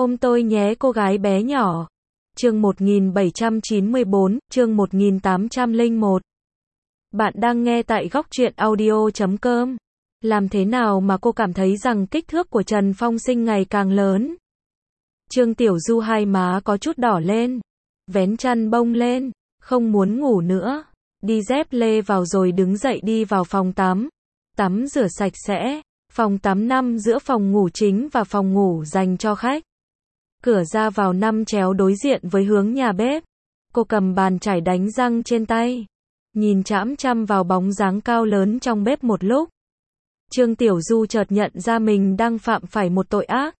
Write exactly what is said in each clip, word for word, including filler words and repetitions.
Ôm tôi nhé cô gái bé nhỏ. Chương một nghìn bảy trăm chín mươi bốn, chương một nghìn tám trăm lẻ một. Bạn đang nghe tại góc truyện audio chấm com. Làm thế nào mà cô cảm thấy rằng kích thước của Trần Phong Sinh ngày càng lớn? Trương Tiểu Du hai má có chút đỏ lên, vén chăn bông lên, không muốn ngủ nữa, đi dép lê vào rồi đứng dậy đi vào phòng tắm, tắm rửa sạch sẽ. Phòng tắm nằm giữa phòng ngủ chính và phòng ngủ dành cho khách. Cửa ra vào nằm chéo đối diện với hướng nhà bếp. Cô cầm bàn chải đánh răng trên tay, nhìn chăm chăm vào bóng dáng cao lớn trong bếp một lúc. Trương Tiểu Du chợt nhận ra mình đang phạm phải một tội ác.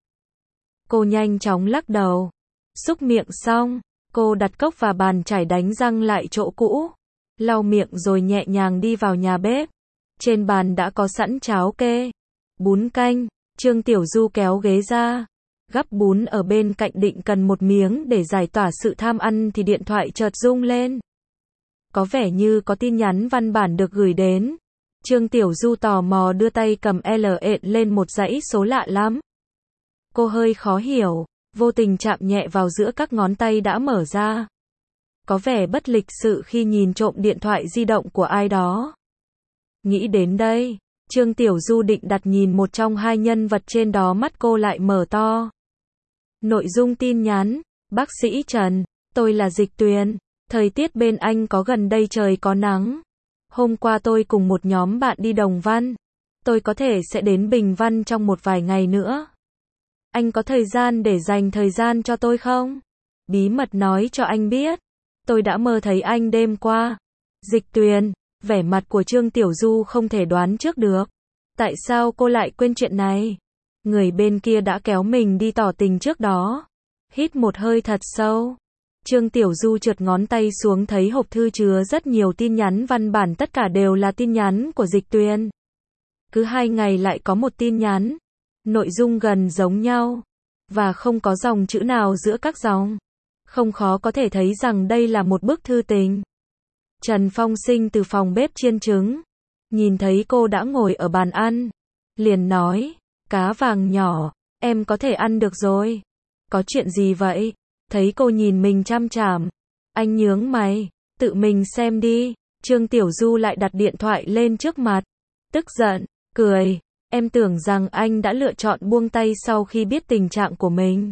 Cô nhanh chóng lắc đầu. Xúc miệng xong, cô đặt cốc và bàn chải đánh răng lại chỗ cũ, lau miệng rồi nhẹ nhàng đi vào nhà bếp. Trên bàn đã có sẵn cháo kê, bún canh. Trương Tiểu Du kéo ghế ra, gắp bún ở bên cạnh định cần một miếng để giải tỏa sự tham ăn thì điện thoại chợt rung lên. Có vẻ như có tin nhắn văn bản được gửi đến. Trương Tiểu Du tò mò đưa tay cầm L ện lên một dãy số lạ lắm. Cô hơi khó hiểu, vô tình chạm nhẹ vào giữa các ngón tay đã mở ra. Có vẻ bất lịch sự khi nhìn trộm điện thoại di động của ai đó. Nghĩ đến đây, Trương Tiểu Du định đặt nhìn một trong hai nhân vật trên đó, mắt cô lại mở to. Nội dung tin nhắn: Bác sĩ Trần, tôi là Dịch Tuyền. Thời tiết bên anh có gần đây trời có nắng. Hôm qua tôi cùng một nhóm bạn đi Đồng Văn. Tôi có thể sẽ đến Bình Văn trong một vài ngày nữa. Anh có thời gian để dành thời gian cho tôi không? Bí mật nói cho anh biết, tôi đã mơ thấy anh đêm qua. Dịch Tuyền. Vẻ mặt của Trương Tiểu Du không thể đoán trước được. Tại sao cô lại quên chuyện này? Người bên kia đã kéo mình đi tỏ tình trước đó. Hít một hơi thật sâu, Trương Tiểu Du trượt ngón tay xuống thấy hộp thư chứa rất nhiều tin nhắn văn bản, tất cả đều là tin nhắn của Dịch Tuyền. Cứ hai ngày lại có một tin nhắn, nội dung gần giống nhau, và không có dòng chữ nào giữa các dòng. Không khó có thể thấy rằng đây là một bức thư tình. Trần Phong Sinh từ phòng bếp chiên trứng, nhìn thấy cô đã ngồi ở bàn ăn, liền nói: Cá vàng nhỏ, em có thể ăn được rồi. Có chuyện gì vậy? Thấy cô nhìn mình chăm chằm, anh nhướng mày: Tự mình xem đi. Trương Tiểu Du lại đặt điện thoại lên trước mặt, tức giận, cười: Em tưởng rằng anh đã lựa chọn buông tay sau khi biết tình trạng của mình.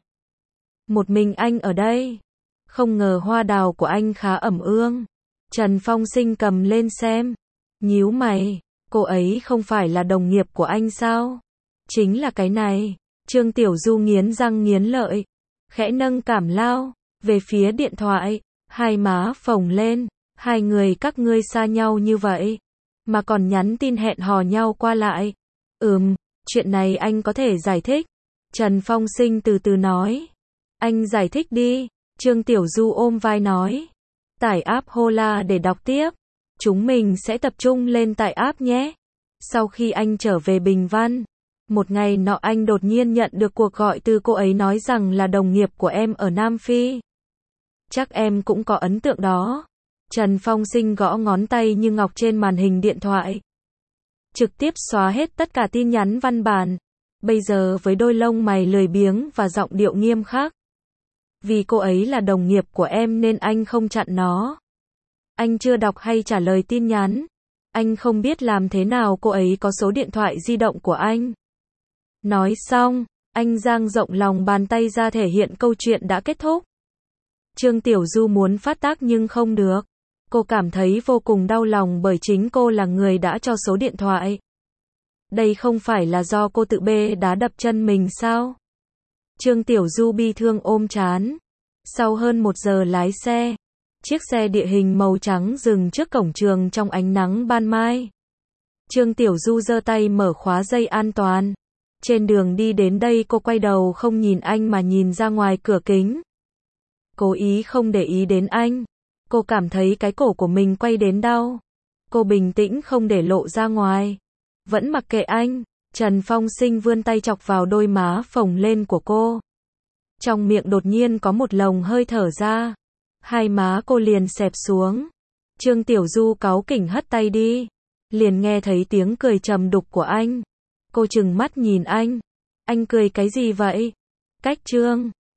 Một mình anh ở đây. Không ngờ hoa đào của anh khá ẩm ương. Trần Phong Sinh cầm lên xem, nhíu mày: Cô ấy không phải là đồng nghiệp của anh sao? Chính là cái này. Trương Tiểu Du nghiến răng nghiến lợi, khẽ nâng cảm lao về phía điện thoại, hai má phồng lên: Hai người các ngươi xa nhau như vậy, mà còn nhắn tin hẹn hò nhau qua lại. Ừm, chuyện này anh có thể giải thích. Trần Phong Sinh từ từ nói. Anh giải thích đi. Trương Tiểu Du ôm vai nói. Tải app Hola để đọc tiếp. Chúng mình sẽ tập trung lên tải app nhé. Sau khi anh trở về Bình Văn, một ngày nọ anh đột nhiên nhận được cuộc gọi từ cô ấy nói rằng là đồng nghiệp của em ở Nam Phi. Chắc em cũng có ấn tượng đó. Trần Phong Sinh gõ ngón tay như ngọc trên màn hình điện thoại, trực tiếp xóa hết tất cả tin nhắn văn bản. Bây giờ với đôi lông mày lười biếng và giọng điệu nghiêm khắc: Vì cô ấy là đồng nghiệp của em nên anh không chặn nó. Anh chưa đọc hay trả lời tin nhắn. Anh không biết làm thế nào cô ấy có số điện thoại di động của anh. Nói xong, anh dang rộng lòng bàn tay ra thể hiện câu chuyện đã kết thúc. Trương Tiểu Du muốn phát tác nhưng không được. Cô cảm thấy vô cùng đau lòng bởi chính cô là người đã cho số điện thoại. Đây không phải là do cô tự bê đá đập chân mình sao? Trương Tiểu Du bi thương ôm trán. Sau hơn một giờ lái xe, chiếc xe địa hình màu trắng dừng trước cổng trường trong ánh nắng ban mai. Trương Tiểu Du giơ tay mở khóa dây an toàn. Trên đường đi đến đây cô quay đầu không nhìn anh mà nhìn ra ngoài cửa kính. Cố ý không để ý đến anh. Cô cảm thấy cái cổ của mình quay đến đau. Cô bình tĩnh không để lộ ra ngoài, vẫn mặc kệ anh. Trần Phong Sinh vươn tay chọc vào đôi má phồng lên của cô. Trong miệng đột nhiên có một lồng hơi thở ra. Hai má cô liền xẹp xuống. Trương Tiểu Du cáu kỉnh hất tay đi. Liền nghe thấy tiếng cười trầm đục của anh. Cô trừng mắt nhìn anh. Anh cười cái gì vậy? Cách Trương